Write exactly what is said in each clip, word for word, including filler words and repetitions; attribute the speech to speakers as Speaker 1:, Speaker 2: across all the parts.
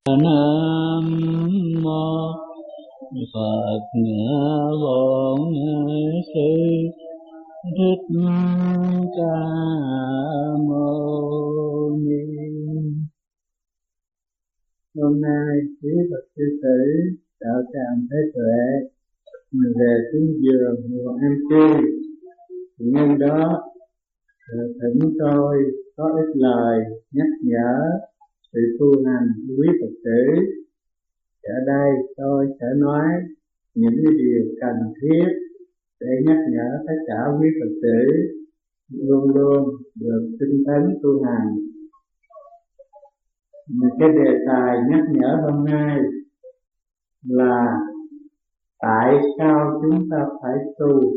Speaker 1: Nam mô Phật Bổn Sư Thích Ca Mâu Ni. Hôm nay quý Phật sư tử đạo tràng Thế Tuệ mình về xuống giường ngồi ăn cơm, nhân đó thỉnh tôi có ít lời nhắc nhở sự tu hành của quý Phật tử. Ở đây tôi sẽ nói những cái điều cần thiết để nhắc nhở tất cả quý Phật tử luôn luôn được tinh tấn tu hành. Cái đề tài nhắc nhở hôm nay là tại sao chúng ta phải tu.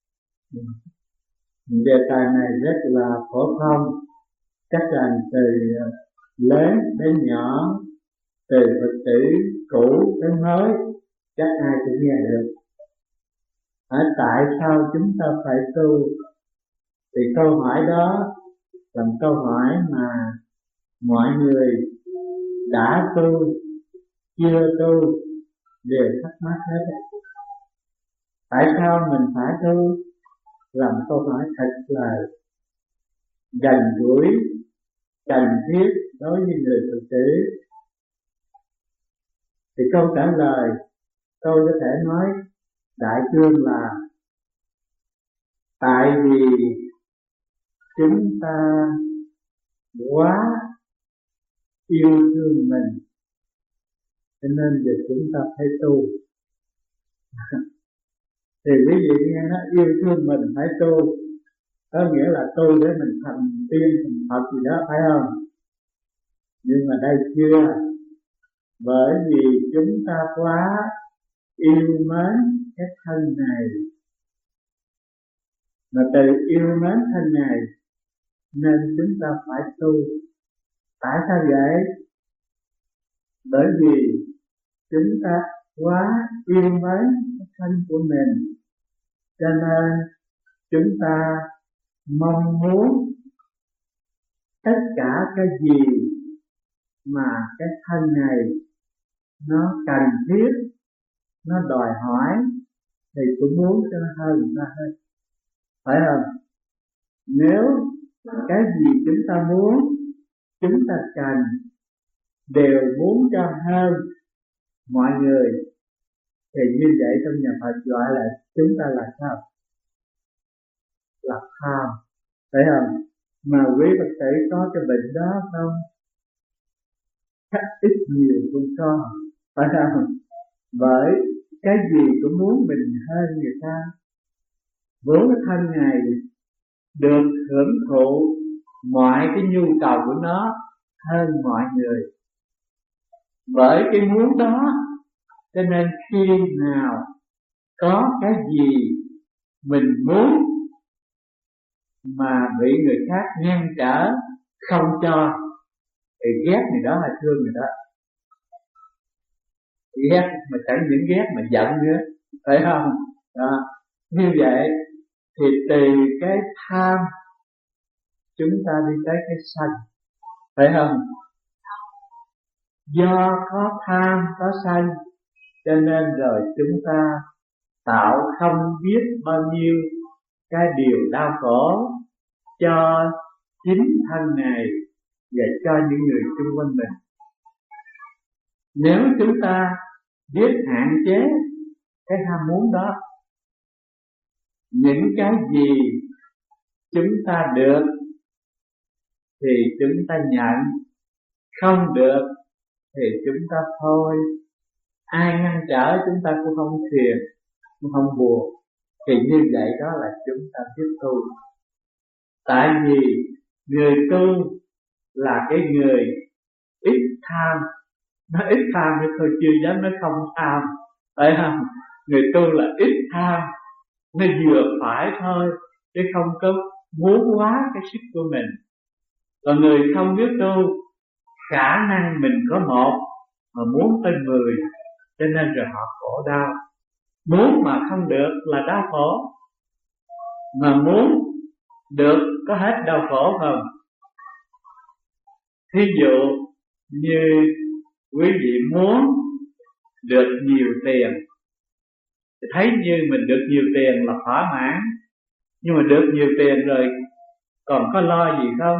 Speaker 1: Đề tài này rất là phổ thông, chắc rằng từ lớn đến nhỏ, từ Phật tử cũ đến mới, chắc ai cũng nghe được. Hỏi tại sao chúng ta phải tu? Thì câu hỏi đó là một câu hỏi mà mọi người đã tu, chưa tu đều thắc mắc hết. Tại sao mình phải tu? Là một câu hỏi thật là gần gũi, cần thiết đối với người Phật tử. Thì câu trả lời tôi có thể nói đại cương là tại vì chúng ta quá yêu thương mình, cho nên giờ chúng ta phải tu. Thì quý vị nghe nó yêu thương mình phải tu, có nghĩa là tu để mình thành tiên thành Phật gì đó, phải không? Nhưng mà đây chưa, bởi vì chúng ta quá yêu mến cái thân này, mà từ yêu mến thân này nên chúng ta phải tu. Tại sao vậy? Bởi vì chúng ta quá yêu mến cái thân của mình, cho nên chúng ta mong muốn tất cả cái gì mà cái thân này nó cần thiết, nó đòi hỏi thì cũng muốn cho nó hơn người ta hơn, phải không? Nếu cái gì chúng ta muốn, chúng ta cần đều muốn cho hơn mọi người, thì như vậy trong nhà Phật gọi là chúng ta là sao? Là tham, phải không? Mà quý Phật tử có cái bệnh đó không? Chắc ít nhiều cũng có, phải không? Bởi cái gì cũng muốn mình hơn người ta, muốn cái thân này được hưởng thụ mọi cái nhu cầu của nó hơn mọi người. Bởi cái muốn đó cho nên khi nào có cái gì mình muốn mà bị người khác ngăn trở không cho thì ghét người đó hay thương người đó. Ghét mà chẳng những ghét mà giận nữa, phải không? Đó. Như vậy thì từ cái tham chúng ta đi tới cái sân, phải không? Do có tham có sân cho nên rồi chúng ta tạo không biết bao nhiêu cái điều đau khổ cho chính thân này và cho những người xung quanh mình. Nếu chúng ta biết hạn chế cái ham muốn đó, những cái gì chúng ta được thì chúng ta nhận, không được thì chúng ta thôi. Ai ngăn trở chúng ta cũng không phiền, cũng không buồn. Thì như vậy đó là chúng ta biết tu. Tại vì người tu là cái người ít tham. Nó ít tham thì thôi chưa dám nói không tham, phải không? Người tu là ít tham, nó vừa phải thôi, chứ không có muốn quá cái sức của mình. Còn người không biết tu, khả năng mình có một mà muốn tới mười, cho nên rồi họ khổ đau. Muốn mà không được là đau khổ, mà muốn được có hết đau khổ không? Thí dụ như quý vị muốn được nhiều tiền, thấy như mình được nhiều tiền là thỏa mãn, nhưng mà được nhiều tiền rồi còn có lo gì không?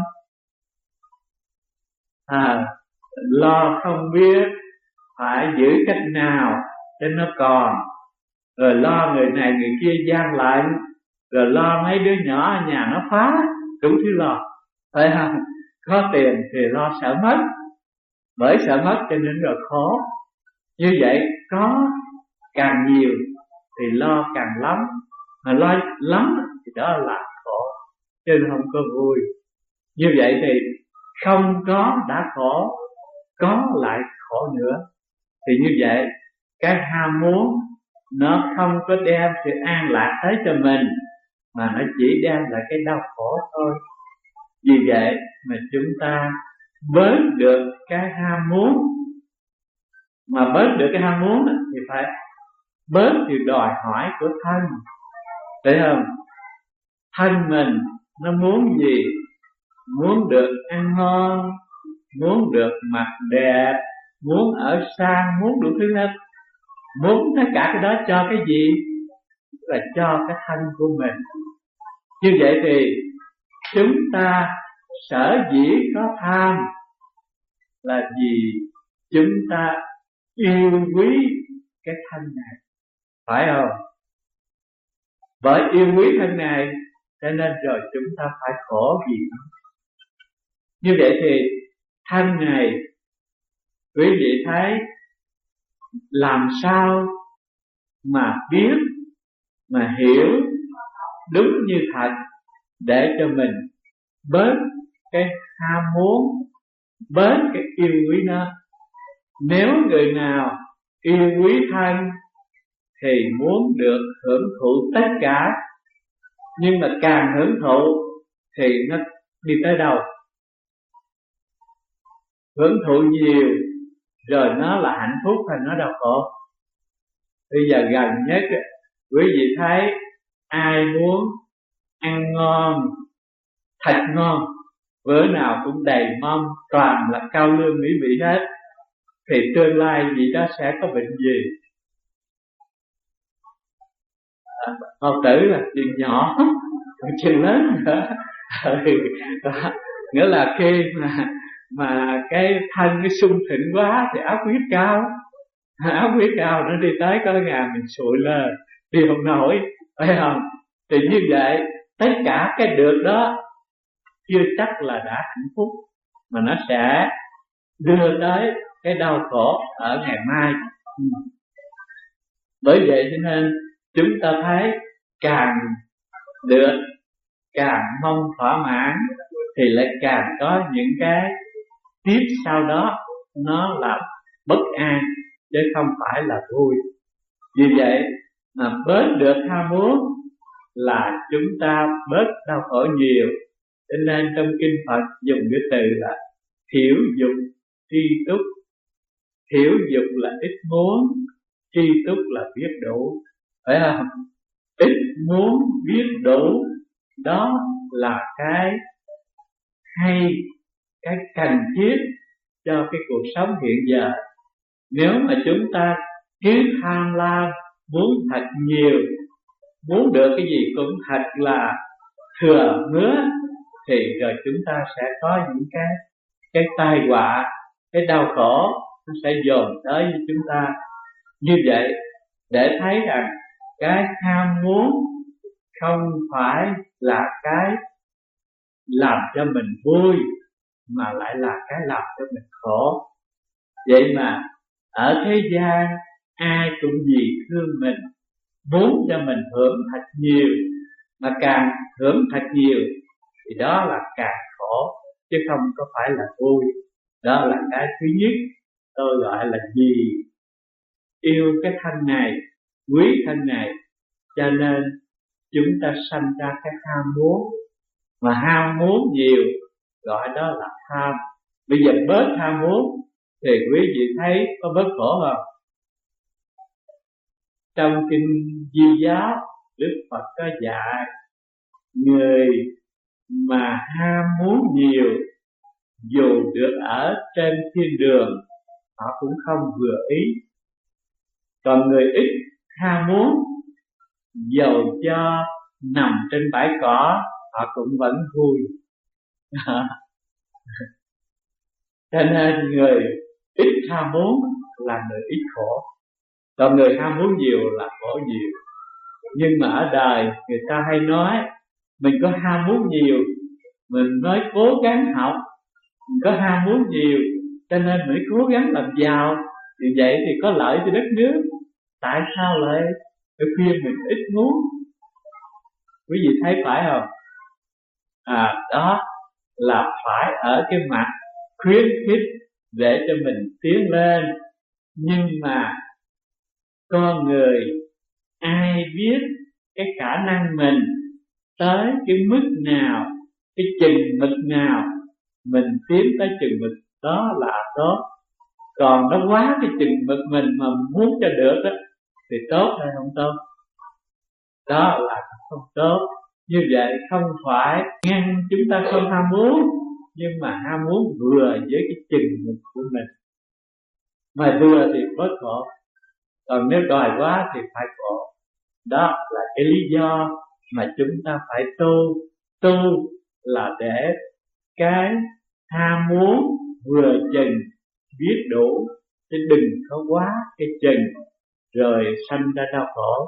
Speaker 1: À, lo không biết phải giữ cách nào cho nó còn, rồi lo người này người kia gian lận, rồi lo mấy đứa nhỏ ở nhà nó phá, đủ thứ lo, phải không? Có tiền thì lo sợ mất, bởi sợ mất cho nên rồi khổ. Như vậy có càng nhiều thì lo càng lắm, mà lo lắm thì đó là khổ, chứ không có vui. Như vậy thì không có đã khổ, có lại khổ nữa. Thì như vậy cái ham muốn nó không có đem sự an lạc tới cho mình, mà nó chỉ đem lại cái đau khổ thôi. Vì vậy mà chúng ta bớt được cái ham muốn. Mà bớt được cái ham muốn thì phải bớt sự đòi hỏi của thân, phải không? Thân mình nó muốn gì? Muốn được ăn ngon, muốn được mặc đẹp, muốn ở sang, muốn đủ thứ hết. Muốn tất cả cái đó cho cái gì? Là cho cái thân của mình. Như vậy thì chúng ta sở dĩ có tham là vì chúng ta yêu quý cái thân này, phải không? Bởi yêu quý thân này cho nên rồi chúng ta phải khổ vì nó. Như vậy thì thân này quý vị thấy làm sao mà biết, mà hiểu đúng như thật để cho mình bớt cái ham muốn, bớt cái yêu quý nó. Nếu người nào yêu quý thân thì muốn được hưởng thụ tất cả, nhưng mà càng hưởng thụ thì nó đi tới đâu? Hưởng thụ nhiều rồi nó là hạnh phúc hay nó đau khổ? Bây giờ gần nhất quý vị thấy ai muốn ăn ngon, thật ngon, bữa nào cũng đầy mâm, toàn là cao lương mỹ vị hết, thì tương lai vị đó sẽ có bệnh gì? Bao tử là chuyện nhỏ, còn chuyện lớn nữa. Nghĩa là khi mà mà cái thân cái sung thịnh quá thì áp huyết cao, áp huyết cao nó đi tới có ngày mình sụi lên, đi không nổi, phải không? Thì như vậy tất cả cái được đó chưa chắc là đã hạnh phúc, mà nó sẽ đưa tới cái đau khổ ở ngày mai. Bởi vậy cho nên chúng ta thấy càng được, càng mong thỏa mãn thì lại càng có những cái tiếp sau đó nó là bất an, chứ không phải là vui. Vì vậy mà bớt được ham muốn là chúng ta bớt đau khổ nhiều. Cho nên trong kinh Phật dùng cái từ là thiểu dục tri túc. Thiểu dục là ít muốn, tri túc là biết đủ, phải không? Ít muốn biết đủ, đó là cái hay, cái cần thiết cho cái cuộc sống hiện giờ. Nếu mà chúng ta cứ tham lam, muốn thật nhiều, muốn được cái gì cũng thật là thừa mứa, thì rồi chúng ta sẽ có những cái cái tai họa, cái đau khổ nó sẽ dồn tới với chúng ta. Như vậy để thấy rằng cái ham muốn không phải là cái làm cho mình vui, mà lại là cái làm cho mình khổ. Vậy mà ở thế gian ai cũng vì thương mình, muốn cho mình hưởng thật nhiều, mà càng hưởng thật nhiều thì đó là càng khổ, chứ không có phải là vui. Đó là cái thứ nhất tôi gọi là gì? Yêu cái thân này, quý thân này, cho nên chúng ta sanh ra cái ham muốn. Mà ham muốn nhiều gọi đó là tham. Bây giờ bớt ham muốn thì quý vị thấy có bớt khổ không? Trong kinh Di Giáo, Đức Phật có dạy người mà ham muốn nhiều dù được ở trên thiên đường họ cũng không vừa ý. Còn người ít ham muốn, dầu cho nằm trên bãi cỏ họ cũng vẫn vui. Cho nên người ít ham muốn là người ít khổ, còn người ham muốn nhiều là khổ nhiều. Nhưng mà ở đời người ta hay nói mình có ham muốn nhiều mình mới cố gắng học, mình có ham muốn nhiều cho nên mới cố gắng làm giàu. Như vậy thì có lợi cho đất nước. Tại sao lại phải khuyên mình ít muốn? Quý vị thấy phải không? À, đó là phải ở cái mặt khuyến khích để cho mình tiến lên. Nhưng mà con người ai biết cái khả năng mình tới cái mức nào, cái chừng mực nào, mình tiến tới chừng mực đó là tốt. Còn nó quá cái chừng mực mình mà muốn cho được đó, thì tốt hay không tốt? Đó là không tốt. Như vậy không phải ngăn chúng ta không ham muốn, nhưng mà ham muốn vừa với cái chừng mực của mình. Mà vừa thì bớt khổ, còn nếu đòi quá thì phải khổ. Đó là cái lý do mà chúng ta phải tu. Tu là để cái ham muốn vừa chừng, biết đủ, chứ đừng có quá cái chừng rồi sanh ra đau khổ.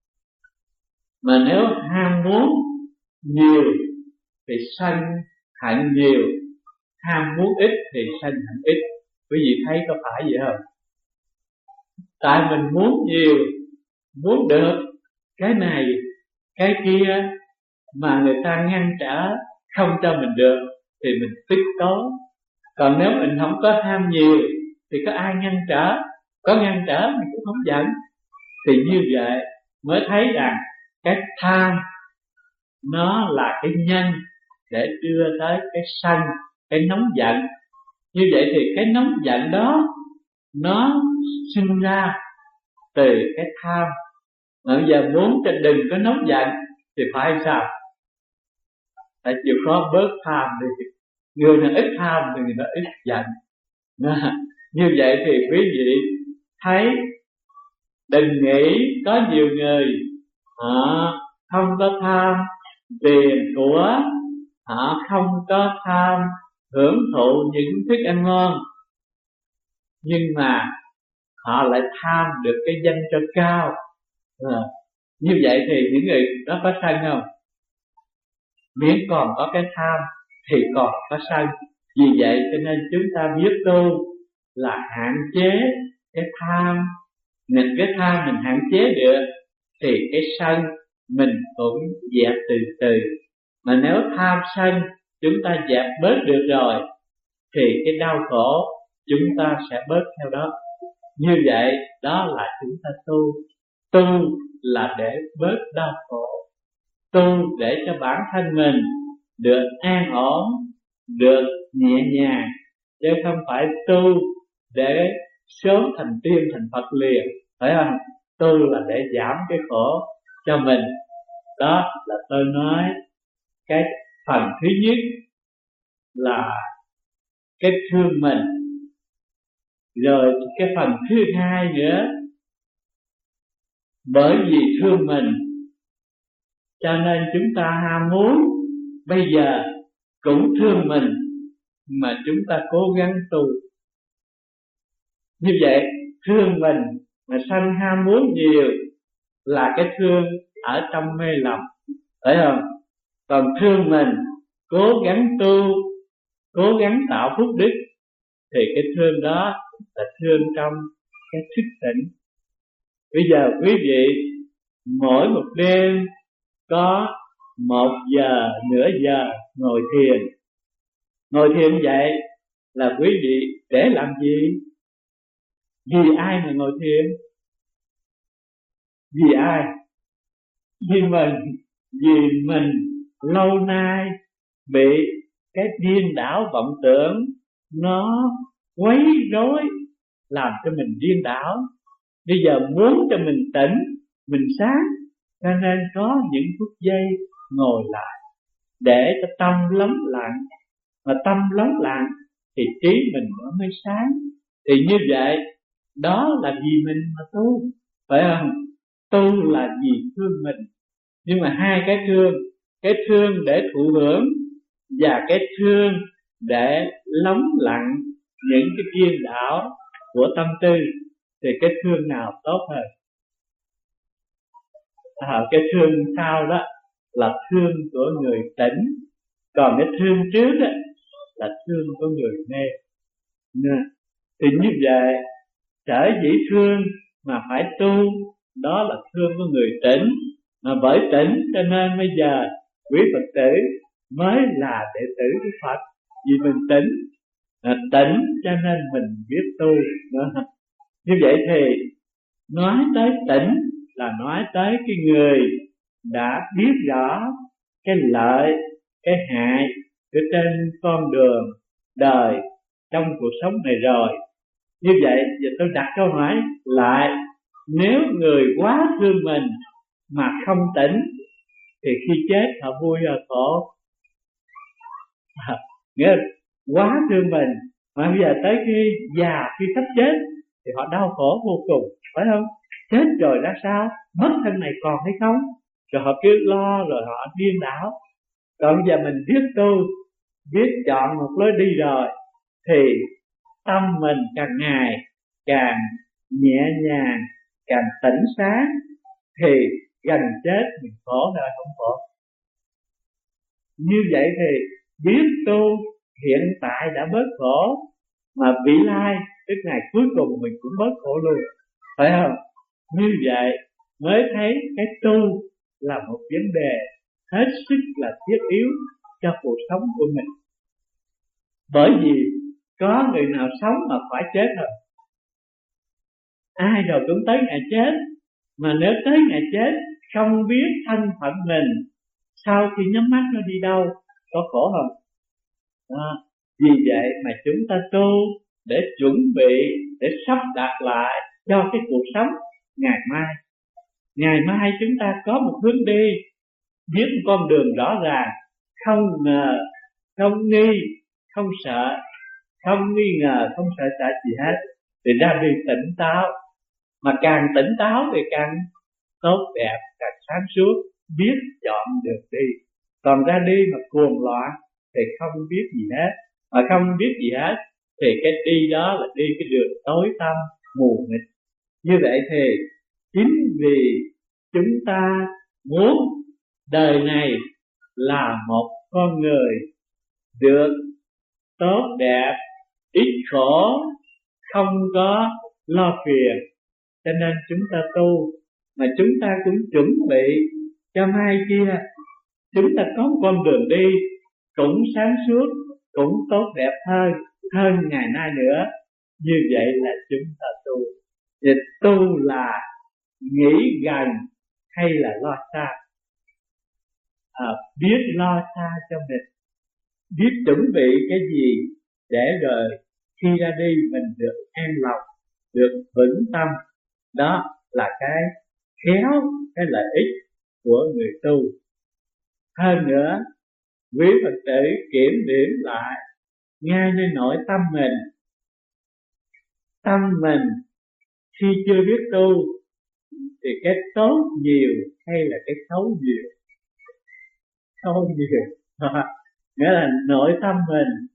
Speaker 1: Mà nếu ham muốn nhiều thì sanh hạnh nhiều, ham muốn ít thì sanh hạnh ít. Quý vị thấy có phải vậy không? Tại mình muốn nhiều, muốn được cái này, cái kia, mà người ta ngăn trở không cho mình được thì mình tức tối. Còn nếu mình không có ham nhiều thì có ai ngăn trở? Có ngăn trở mình cũng không giận. Thì như vậy mới thấy rằng cái tham nó là cái nhân để đưa tới cái sân, cái nóng giận. Như vậy thì cái nóng giận đó nó sinh ra từ cái tham. Bây giờ muốn cho đừng có nóng giận thì phải sao? Phải chịu khó bớt tham đi. Người nào ít tham thì người đó ít giận. Như vậy thì quý vị thấy, đừng nghĩ có nhiều người họ không có tham tiền của, họ không có tham hưởng thụ những thức ăn ngon, nhưng mà họ lại tham được cái danh cho cao. À, như vậy thì những người đó có sân không? Miễn còn có cái tham thì còn có sân. Vì vậy cho nên chúng ta biết tu là hạn chế cái tham. Mình cái tham mình hạn chế được thì cái sân mình cũng dẹp từ từ. Mà nếu tham sân chúng ta dẹp bớt được rồi thì cái đau khổ chúng ta sẽ bớt theo đó. Như vậy đó là chúng ta tu. Tu là để bớt đau khổ, tu để cho bản thân mình được an ổn, được nhẹ nhàng, chứ không phải tu để sớm thành tiên thành Phật liền, phải không? Tu là để giảm cái khổ cho mình. Đó là tôi nói cái phần thứ nhất là cái thương mình. Rồi cái phần thứ hai nữa, bởi vì thương mình cho nên chúng ta ham muốn bây giờ cũng thương mình mà chúng ta cố gắng tu. Như vậy thương mình mà sanh ham muốn nhiều là cái thương ở trong mê lầm, phải không? Còn thương mình, cố gắng tu, cố gắng tạo phúc đức thì cái thương đó là thương trong cái thức tỉnh. Bây giờ quý vị mỗi một đêm có một giờ, nửa giờ ngồi thiền. Ngồi thiền vậy là quý vị để làm gì? Vì ai mà ngồi thiền? Vì ai? Vì mình. Vì mình lâu nay bị cái điên đảo vọng tưởng nó quấy rối, làm cho mình điên đảo. Bây giờ muốn cho mình tỉnh, mình sáng, cho nên có những phút giây ngồi lại để cho tâm lắng lặng. Mà tâm lắng lặng thì trí mình nó mới sáng. Thì như vậy đó là vì mình mà tu, phải không? Tu là vì thương mình, nhưng mà hai cái thương, cái thương để thụ hưởng và cái thương để lắng lặng những cái điên đảo của tâm tư, thì cái thương nào tốt hơn? À, cái thương sau đó là thương của người tỉnh, còn cái thương trước đó là thương của người mê. Nè, thì như vậy sở dĩ thương mà phải tu, đó là thương của người tỉnh, mà bởi tỉnh cho nên bây giờ quý Phật tử mới là đệ tử của Phật, vì mình tỉnh, à, tỉnh cho nên mình biết tu đó. Như vậy thì nói tới tỉnh là nói tới cái người đã biết rõ cái lợi, cái hại ở trên con đường đời trong cuộc sống này rồi. Như vậy giờ tôi đặt câu hỏi lại, nếu người quá thương mình mà không tỉnh thì khi chết họ vui hay khổ? À, nghĩa là quá thương mình mà bây giờ tới khi già, khi sắp chết thì họ đau khổ vô cùng, phải không? Chết rồi ra sao? Mất thân này còn hay không? Rồi họ cứ lo, rồi họ điên đảo. Còn giờ mình biết tu, biết chọn một lối đi rồi, thì tâm mình càng ngày càng nhẹ nhàng, càng tỉnh sáng, thì gần chết mình khổ hay không khổ? Như vậy thì biết tu hiện tại đã bớt khổ, mà vị lai tức ngày cuối cùng mình cũng bớt khổ luôn, phải không? Như vậy mới thấy cái tu là một vấn đề hết sức là thiết yếu cho cuộc sống của mình. Bởi vì có người nào sống mà phải chết rồi? Ai rồi cũng tới ngày chết, mà nếu tới ngày chết không biết thân phận mình, sau khi nhắm mắt nó đi đâu, có khổ không? Đó. Vì vậy mà chúng ta tu để chuẩn bị, để sắp đặt lại cho cái cuộc sống ngày mai. Ngày mai chúng ta có một hướng đi, biết một con đường rõ ràng, không ngờ, không nghi, không sợ, không nghi ngờ, không sợ sợ gì hết, thì ra đi tỉnh táo. Mà càng tỉnh táo thì càng tốt đẹp, càng sáng suốt, biết chọn đường đi. Còn ra đi mà cuồng loạn thì không biết gì hết. Mà không biết gì hết thì cái đi đó là đi cái đường tối tăm mù mịt. Như vậy thì chính vì chúng ta muốn đời này là một con người được tốt đẹp, ít khổ, không có lo phiền, cho nên chúng ta tu. Mà chúng ta cũng chuẩn bị cho mai kia chúng ta có một con đường đi cũng sáng suốt, cũng tốt đẹp hơn hơn ngày nay nữa. Như vậy là chúng ta tu. Thì tu là nghĩ gần hay là lo xa? À, biết lo xa cho mình, biết chuẩn bị cái gì để rồi khi ra đi mình được an lòng, được vững tâm. Đó là cái khéo, cái lợi ích của người tu. Hơn nữa, quý Phật tử kiểm điểm lại ngay nơi nội tâm mình. Tâm mình khi chưa biết tu thì cái tốt nhiều hay là cái xấu nhiều? Xấu nhiều. Nghĩa là nội tâm mình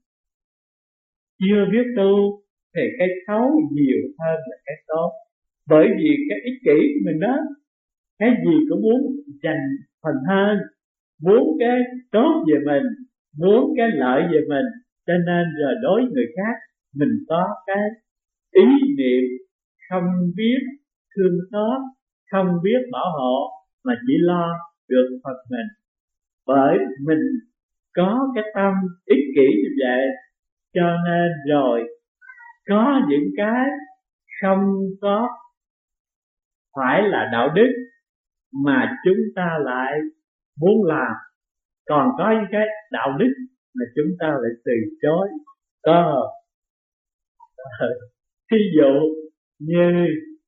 Speaker 1: chưa biết tu thì cái xấu nhiều hơn là cái tốt. Bởi vì cái ích kỷ của mình đó, cái gì cũng muốn dành phần hơn, muốn cái tốt về mình, muốn cái lợi về mình, cho nên rồi đối người khác mình có cái ý niệm không biết thương xót, không biết bảo hộ, mà chỉ lo được phần mình. Bởi mình có cái tâm ích kỷ như vậy, cho nên rồi có những cái không có phải là đạo đức mà chúng ta lại muốn làm. Còn có những cái đạo đức mà chúng ta lại từ chối. Có thí dụ như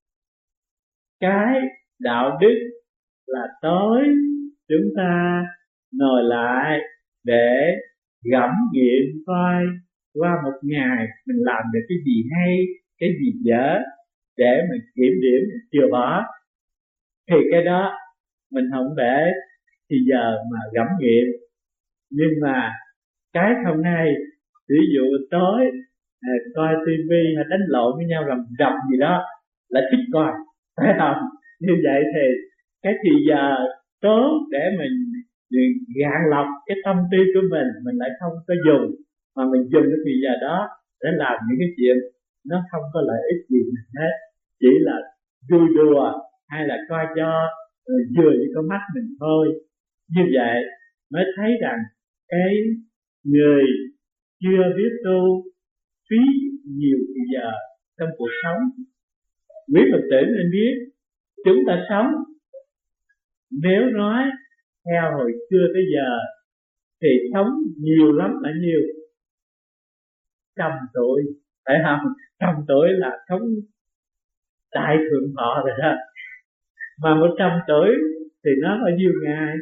Speaker 1: cái đạo đức là tối chúng ta ngồi lại để gẫm nghiệm coi qua một ngày mình làm được cái gì hay, cái gì dở để mình kiểm điểm chưa bỏ, thì cái đó mình không để thì giờ mà gẫm nghiệm. Nhưng mà cái hôm nay ví dụ tối à, coi tivi hay đánh lộn với nhau rầm rầm gì đó là thích coi, phải không? Như vậy thì cái thì giờ tốt để mình gạn lọc cái tâm tư của mình mình lại không có dùng, mà mình dùng cái thì giờ đó để làm những cái chuyện nó không có lợi ích gì hết, chỉ là vui đùa hay là coi cho vừa với con mắt mình thôi. Như vậy mới thấy rằng cái người chưa biết tu phí nhiều thì giờ trong cuộc sống. Quý Phật tử nên biết chúng ta sống, nếu nói theo hồi xưa tới giờ thì sống nhiều lắm là nhiều, trăm tuổi, phải không? Trăm tuổi là sống đại thượng thọ rồi đó. Mà một trăm tuổi thì nó bao nhiêu ngày?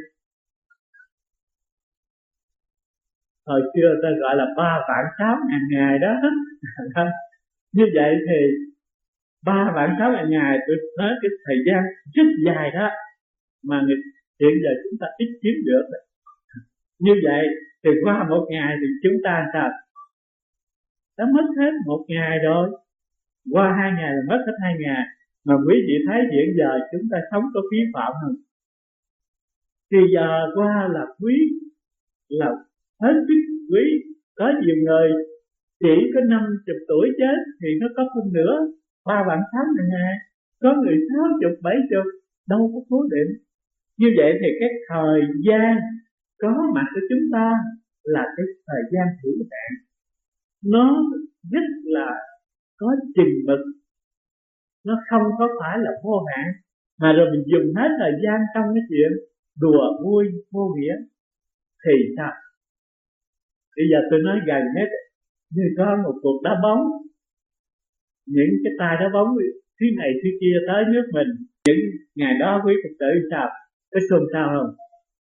Speaker 1: Hồi xưa ta gọi là ba vạn sáu ngàn ngày đó. Như vậy thì ba vạn sáu ngàn ngày, tôi nói cái thời gian rất dài đó, mà hiện giờ chúng ta ít chiếm được. Như vậy thì qua một ngày thì chúng ta sao? Đã mất hết một ngày rồi. Qua hai ngày là mất hết hai ngày. Mà quý vị thấy hiện giờ chúng ta sống có phí phạm không? Thì giờ qua là quý, là hết sức quý. Có nhiều người chỉ có năm chục tuổi chết thì nó có phân nửa ba vạn sáu ngàn ngày. Có người sáu chục, bảy chục, đâu có cố định. Như vậy thì cái thời gian có mặt của chúng ta là cái thời gian hữu hạn, nó rất là có chừng mực, nó không có phải là vô hạn, mà rồi mình dùng hết thời gian trong cái chuyện đùa vui vô nghĩa thì sao? Bây giờ tôi nói gần hết, như có một cuộc đá bóng, những cái tay đá bóng thứ này thứ kia tới nước mình, những ngày đó quý Phật tử sao? Có xôn xao không?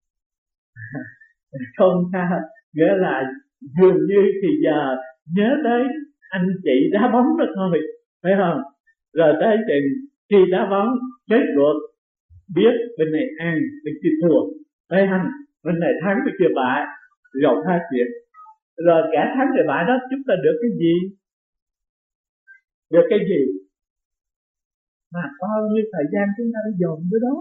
Speaker 1: Xôn xao, nghĩa là dường như thì giờ nhớ tới anh chị đá bóng đó thôi, phải không? Rồi tới chừng khi đá bóng kết cuộc, biết bên này ăn, bên kia thua, phải không? Bên này thắng, bên kia bại, rồi hai chuyện. Rồi cả thắng rồi bại đó chúng ta được cái gì? Được cái gì? Mà bao nhiêu thời gian chúng ta đã dồn với đó.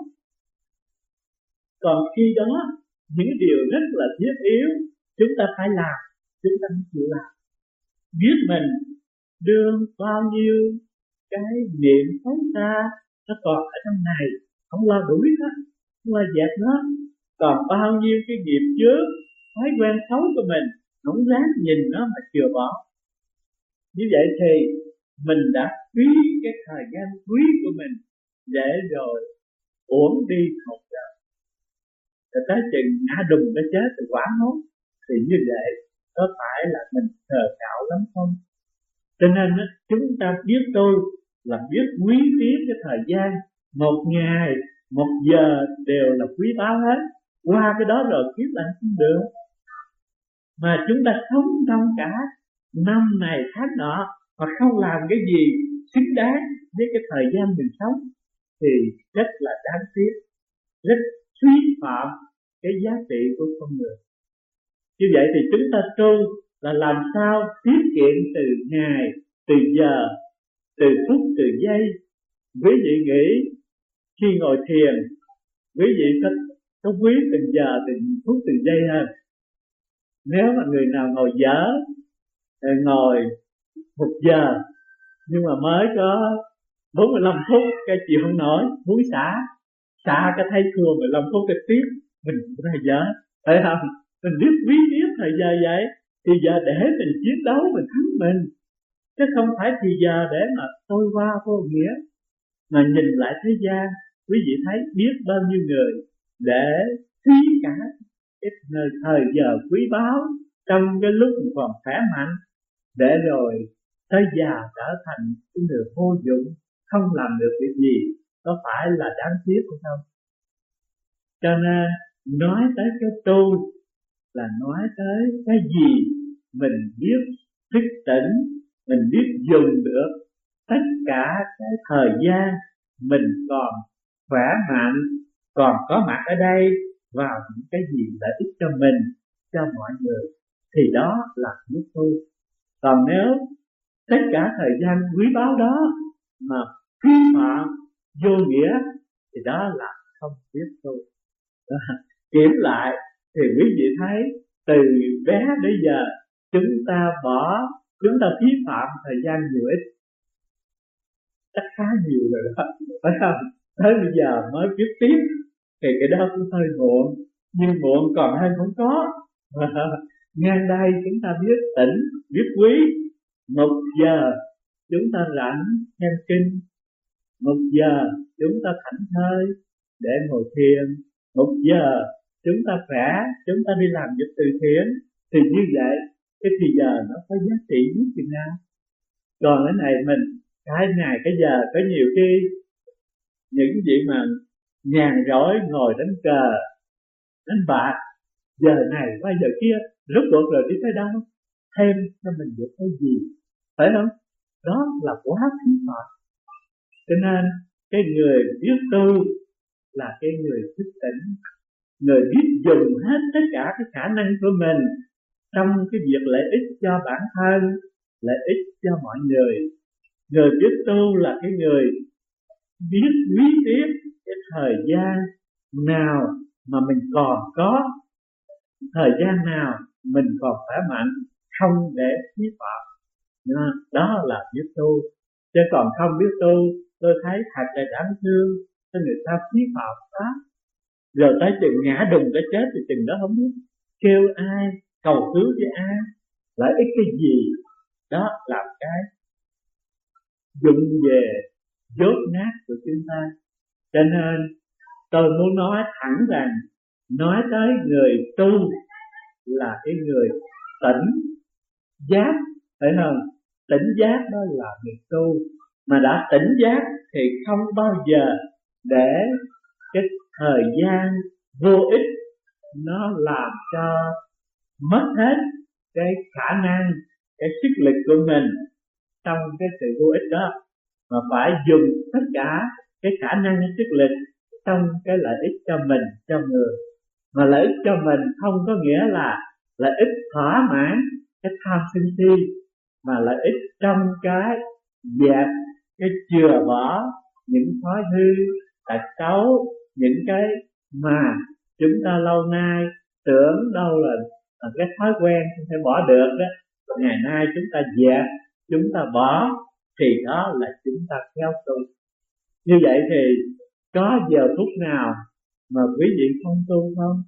Speaker 1: Còn khi đó những điều rất là thiết yếu chúng ta phải làm, chúng ta không chịu làm. Biết mình đương bao nhiêu cái niệm xấu xa nó còn ở trong này, không lo đuổi nó, không lo dẹp nó. Còn bao nhiêu cái nghiệp trước, thói quen xấu của mình, không dám nhìn nó mà chừa bỏ. Như vậy thì mình đã phí cái thời gian quý của mình để rồi uổng đi một giờ. Rồi tới chừng ngã đùng nó chết thì quả hốt. Thì như vậy có phải là mình thờ cạo lắm không? Cho nên chúng ta biết tu là biết quý tiếc cái thời gian. Một ngày, một giờ đều là quý báu hết. Qua cái đó rồi kiếp lại không được. Mà chúng ta sống trong cả năm này tháng nọ mà không làm cái gì xứng đáng với cái thời gian mình sống thì rất là đáng tiếc, rất suy phạm cái giá trị của con người. Như vậy thì chúng ta tu là làm sao tiết kiệm từ ngày, từ giờ, từ phút, từ giây. Quý vị nghĩ khi ngồi thiền, quý vị có, có quý từng giờ, từng phút, từng giây hơn. Nếu mà người nào ngồi dở, ngồi một giờ nhưng mà mới có bốn mươi lăm phút, cái chịu không nổi, muốn xả, xả cái thấy thua mười lăm phút cái tiếp, mình cũng là dở, phải không? Mình biết quý biết thời giờ vậy, thì giờ để mình chiến đấu, mình thắng mình, chứ không phải thì giờ để mà tôi qua vô nghĩa. Mà nhìn lại thế gian, quý vị thấy biết bao nhiêu người để phí cả cái thời giờ quý báu trong cái lúc còn khỏe mạnh, để rồi tới già trở thành cái người vô dụng, không làm được việc gì, có phải là đáng tiếc không? Cho nên nói tới cái tu là nói tới cái gì mình biết thức tỉnh, mình biết dùng được tất cả cái thời gian mình còn khỏe mạnh, còn có mặt ở đây vào những cái gì lợi ích cho mình, cho mọi người, thì đó là biết tu. Còn nếu tất cả thời gian quý báu đó mà phí phạm vô nghĩa thì đó là không biết tu. Đó. Kiểm lại thì quý vị thấy từ bé đến giờ chúng ta bỏ, chúng ta phí phạm thời gian nhiều ít, chắc khá nhiều rồi đó, phải không? Tới bây giờ mới biết tiếp thì cái đó cũng hơi muộn, nhưng muộn còn hơn không có. Ngang đây chúng ta biết tỉnh, biết quý. Một giờ chúng ta rảnh xem kinh, một giờ chúng ta thảnh thơi để ngồi thiền, một giờ chúng ta khỏe, chúng ta đi làm việc từ thiện. Thì như vậy cái thì giờ nó có giá trị nhất chừng nào. Còn cái này mình cái ngày cái giờ có nhiều khi những vị mà nhàn rỗi ngồi đánh cờ, đánh bạc, giờ này qua giờ kia, rốt cuộc rồi đi tới đâu, thêm cho mình được cái gì, phải không? Đó là quá phí phạm. Cho nên cái người biết tu là cái người thức tỉnh, người biết dùng hết tất cả cái khả năng của mình trong cái việc lợi ích cho bản thân, lợi ích cho mọi người. Người biết tu là cái người biết quý tiếc cái thời gian nào mà mình còn có, thời gian nào mình còn khỏe mạnh, không để phí phạm. Đó là biết tu. Chứ còn không biết tu, tôi thấy thật là đáng thương cho người ta phí phạm quá. Rồi tới chừng ngã đùng cái chết thì chừng đó không biết kêu ai, cầu cứu với ai, lợi ích cái gì. Đó là cái dụng về dốt nát của chúng ta. Cho nên tôi muốn nói thẳng rằng, nói tới người tu là cái người tỉnh giác, phải không? Tỉnh giác đó là người tu. Mà đã tỉnh giác thì không bao giờ để cái thời gian vô ích nó làm cho mất hết cái khả năng, cái sức lực của mình trong cái sự vô ích đó, mà phải dùng tất cả cái khả năng, cái sức lực trong cái lợi ích cho mình, cho người. Mà lợi ích cho mình không có nghĩa là lợi ích thỏa mãn cái tham sân si, mà lợi ích trong cái dẹp, cái chừa bỏ những thói hư, tật xấu, những cái mà chúng ta lâu nay tưởng đâu là, là cái thói quen không thể bỏ được đó. Ngày nay chúng ta dẹp, chúng ta bỏ, thì đó là chúng ta khéo tu. Như vậy thì có giờ phút nào mà quý vị không tu không?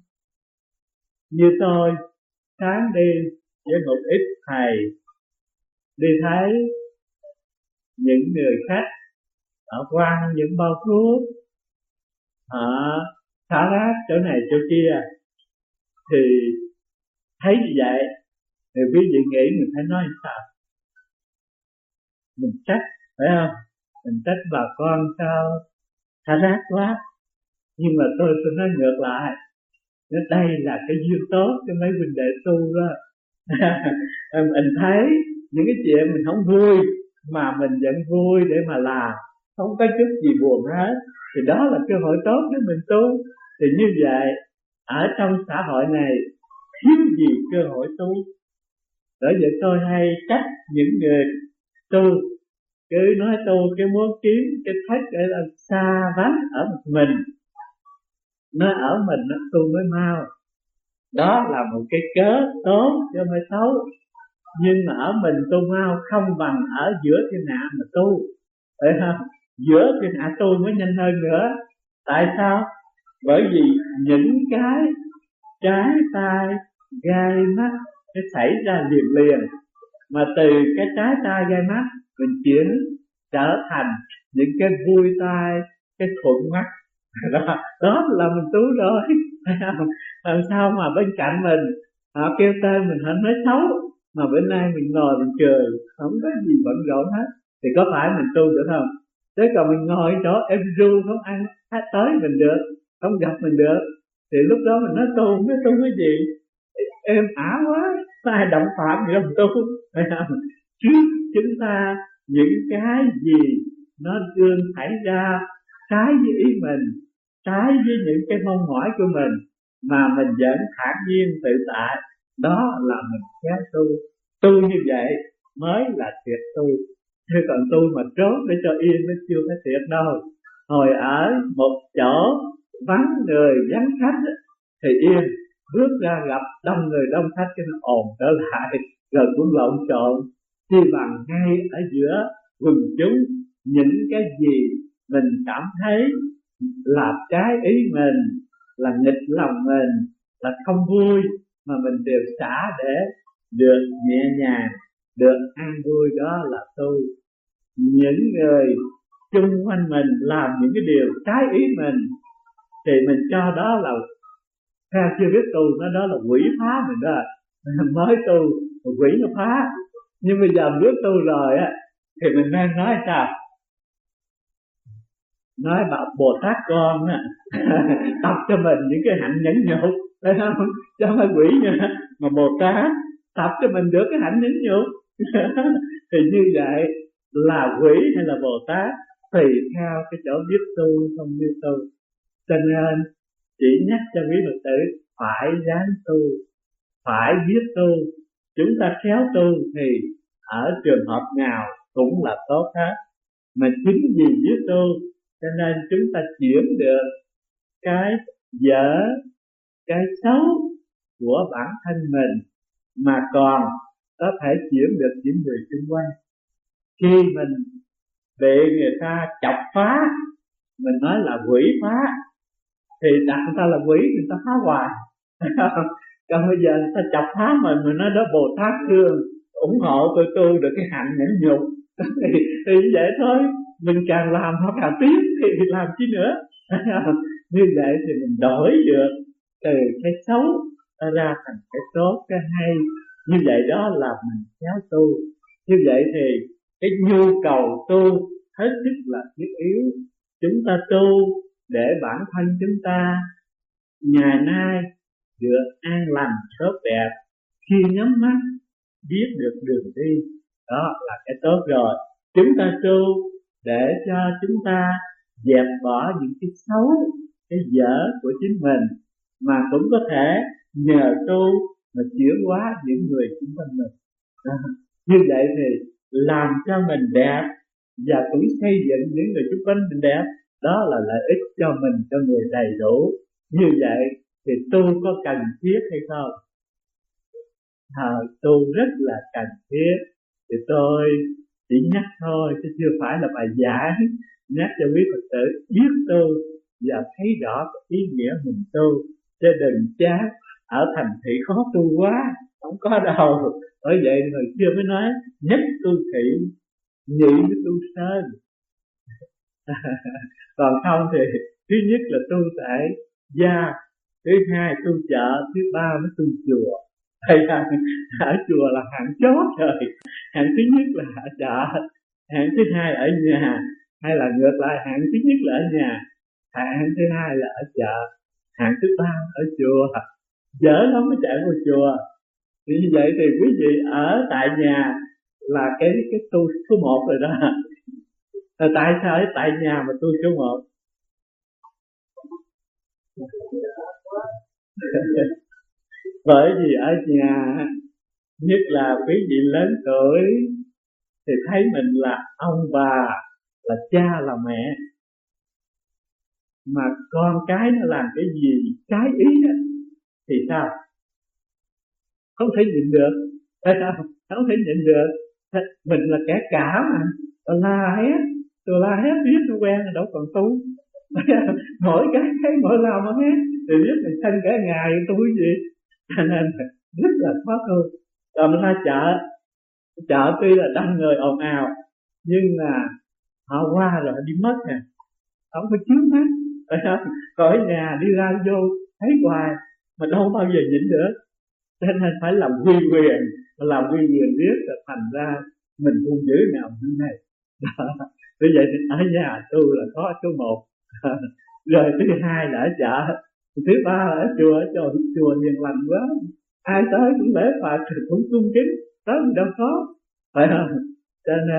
Speaker 1: Như tôi sáng đi với một ít thầy, đi thấy những người khách ở quanh những bao thuốc, họ xả rác chỗ này chỗ kia, thì thấy như vậy thì quý vị nghĩ mình phải nói sao? Mình trách, phải không? Mình trách bà con sao xả rác quá. Nhưng mà tôi tôi nói ngược lại, nói đây là cái duyên tốt cho mấy huynh đệ tu đó. Mình thấy những cái chuyện mình không vui mà mình vẫn vui để mà làm, không có chút gì buồn hết, thì đó là cơ hội tốt để mình tu. Thì như vậy ở trong xã hội này thiếu gì cơ hội tu. Bởi vậy tôi hay trách những người tu cứ nói tu cái muốn kiếm cái thách để làm xa vắng ở một mình, nó ở mình nó tu mới mau. Đó là một cái cớ tốt cho mới xấu. Nhưng mà ở mình tu mau không bằng ở giữa thiên hạ mà tu, phải không? Giữa thiên hạ tu mới nhanh hơn nữa. Tại sao? Bởi vì những cái trái tai gai mắt nó xảy ra liền liền, mà từ cái trái tai gai mắt mình chuyển trở thành những cái vui tai, cái thuận mắt. Đó, đó là mình tu rồi. Làm sao mà bên cạnh mình họ kêu tên mình, họ nói xấu, mà bữa nay mình ngồi mình cười, không có gì bận rộn hết, thì có phải mình tu được không? Thế còn mình ngồi chỗ em ru, không ăn hát tới mình được, không gặp mình được, thì lúc đó mình nói tu, không biết tu cái gì, em ả quá, ai động phạm gì đâu tu, phải không? Trước chúng ta những cái gì nó đương xảy ra trái với ý mình, trái với những cái mong mỏi của mình, mà mình vẫn thản nhiên tự tại, đó là mình khéo tu. Tu như vậy mới là thiệt tu, chứ còn tu mà trốn để cho yên nó chưa có thiệt đâu. Hồi ở một chỗ vắng người vắng khách thì yên, bước ra gặp đông người đông khách cho nó ồn trở lại, rồi cũng lộn xộn. Chi bằng ngay ở giữa quần chúng, những cái gì mình cảm thấy là trái ý mình, là nghịch lòng mình, là không vui, mà mình đều xả để được nhẹ nhàng, được an vui, đó là tu. Những người chung quanh mình làm những cái điều trái ý mình thì mình cho đó là, theo chưa biết tu, nó đó là quỷ phá mình đó. Mới tu quỷ nó phá, nhưng bây giờ biết tu rồi á thì mình nên nói sao? Nói bảo Bồ Tát con á tập cho mình những cái hạnh nhẫn nhục, phải không? Chứ không phải quỷ nữa, mà Bồ Tát tập cho mình được cái hạnh nhẫn nhục. Thì như vậy là quỷ hay là Bồ Tát tùy theo cái chỗ biết tu không biết tu. Cho nên chỉ nhắc cho quý Phật tử phải dám tu, phải biết tu. Chúng ta khéo tu thì ở trường hợp nào cũng là tốt hết. Mà chính vì biết tu cho nên chúng ta chuyển được cái dở, cái xấu của bản thân mình, mà còn có thể chuyển được những người xung quanh. Khi mình bị người ta chọc phá, mình nói là quỷ phá, thì đặt người ta là quỷ, người ta phá hoài. Còn bây giờ người ta chọc phá mình, mình nói đó Bồ Tát thương, ủng hộ tôi tu được cái hạnh nhẫn nhục. thì, thì như vậy thôi, mình càng làm nó càng tiếc thì làm chi nữa. Như vậy thì mình đổi được từ cái xấu ra thành cái tốt, cái hay. Như vậy đó là mình khéo tu. Như vậy thì cái nhu cầu tu hết sức là thiết yếu. Chúng ta tu để bản thân chúng ta ngày nay được an lành tốt đẹp, khi nhắm mắt biết được đường đi, đó là cái tốt rồi. Chúng ta tu để cho chúng ta dẹp bỏ những cái xấu, cái dở của chính mình, mà cũng có thể nhờ tu mà chuyển hóa những người xung quanh mình. À, như vậy thì làm cho mình đẹp và cũng xây dựng những người xung quanh mình đẹp, đó là lợi ích cho mình, cho người đầy đủ. Như vậy thì tu có cần thiết hay không? À, tu rất là cần thiết. Thì tôi chỉ nhắc thôi, chứ chưa phải là bài giảng. Nhắc cho quý Phật tử biết tu và thấy rõ ý nghĩa mình tu, chứ đừng chán ở thành thị khó tu quá, không có đâu. Bởi vậy hồi xưa mới nói nhất tu thị, nhị mới tu sơn. Còn không thì thứ nhất là tu tại gia, thứ hai tu chợ, thứ ba mới tu chùa. Thầy là ở chùa là hạng chót rồi, hạng thứ nhất là ở chợ, hạng thứ hai ở nhà, hay là ngược lại, hạng thứ nhất là ở nhà, hạng thứ hai là ở chợ, hạng thứ ba ở chùa. Dở lắm mới chạy vào chùa. Thì như vậy thì quý vị ở tại nhà là cái cái tu số một rồi đó. À, tại sao ở tại nhà mà tu số một? Bởi vì ở nhà, nhất là quý vị lớn tuổi thì thấy mình là ông bà, là cha, là mẹ, mà con cái nó làm cái gì trái ý đó, thì sao? Không thể nhịn được, phải không? Không thể nhịn được. Mình là kẻ cả mà, la hét, tôi la hét biết tôi quen rồi, đâu còn tu. Mỗi cái thấy mỗi lần mà hét thì biết mình thân cả ngày tu cái gì. Cho nên rất là khó tu. Còn mình ra chợ, chợ tuy là đông người ồn ào, nhưng mà họ qua rồi họ đi mất nè, không có chướng mắt, phải không? Còn ở nhà đi ra đi vô thấy hoài mà đâu bao giờ nhịn được. Cho nên phải làm quy quyền, làm quy quyền biết là thành ra mình hung dữ nào như này. Vì vậy thì ở nhà tu là có số một. Rồi thứ hai là ở chợ, thứ ba là ở chùa. Ở chùa, chùa hiền lành quá, ai tới cũng lễ phật, cũng cung kính, tới đâu có, phải không? Cho nên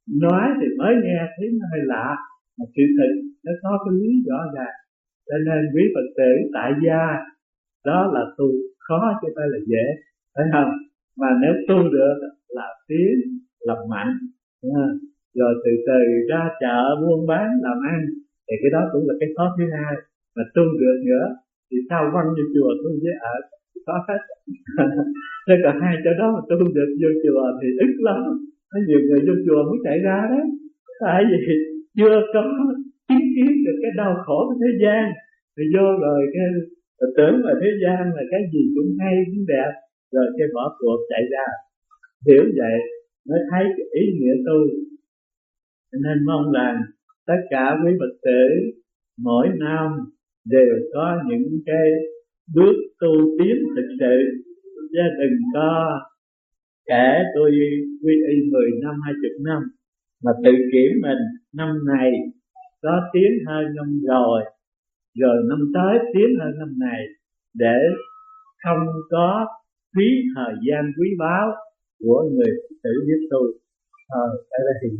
Speaker 1: nói thì mới nghe thấy nó hơi lạ, mà sự thật nó có cái lý rõ ràng. Cho nên quý Phật tử tại gia đó là tu khó chứ phải là dễ, phải không? Mà nếu tu được là tiến làm mạnh, rồi từ từ ra chợ buôn bán làm ăn, thì cái đó cũng là cái khó thứ hai. Mà tu được nữa thì sao quăng vô chùa tu với ở có hết. Thế còn hai chỗ đó mà tu được vô chùa thì ít lắm. Có nhiều người vô chùa mới chạy ra đó, tại vì chưa có chứng kiến được cái đau khổ của thế gian, thì vô rồi cái tưởng là thế gian là cái gì cũng hay cũng đẹp, rồi cái bỏ cuộc chạy ra. Hiểu vậy mới thấy cái ý nghĩa tu. Nên mong rằng tất cả quý Phật tử mỗi năm đều có những cái bước tu tiến thực sự, chứ đừng có kể tôi quy y mười năm hai chục năm, mà tự kiểm mình năm này có tiến hơn năm rồi, rồi năm tới tiến hơn năm này, để không có phí thời gian quý báu của người tự biết tu. Ờ, cái đó thì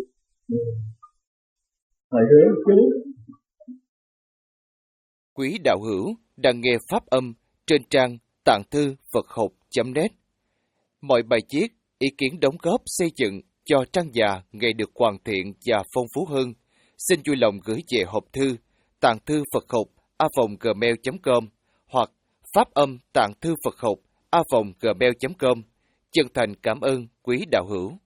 Speaker 1: hồi hướng chú.
Speaker 2: Quý đạo hữu đang nghe pháp âm trên trang tạng thư Phật học chấm net. Mọi bài viết, ý kiến đóng góp xây dựng cho trang già ngày được hoàn thiện và phong phú hơn, xin vui lòng gửi về hộp thư tạng thư Phật học a vòng gmail chấm com hoặc pháp âm tạng thư Phật học a vòng gmail chấm com. Chân thành cảm ơn quý đạo hữu.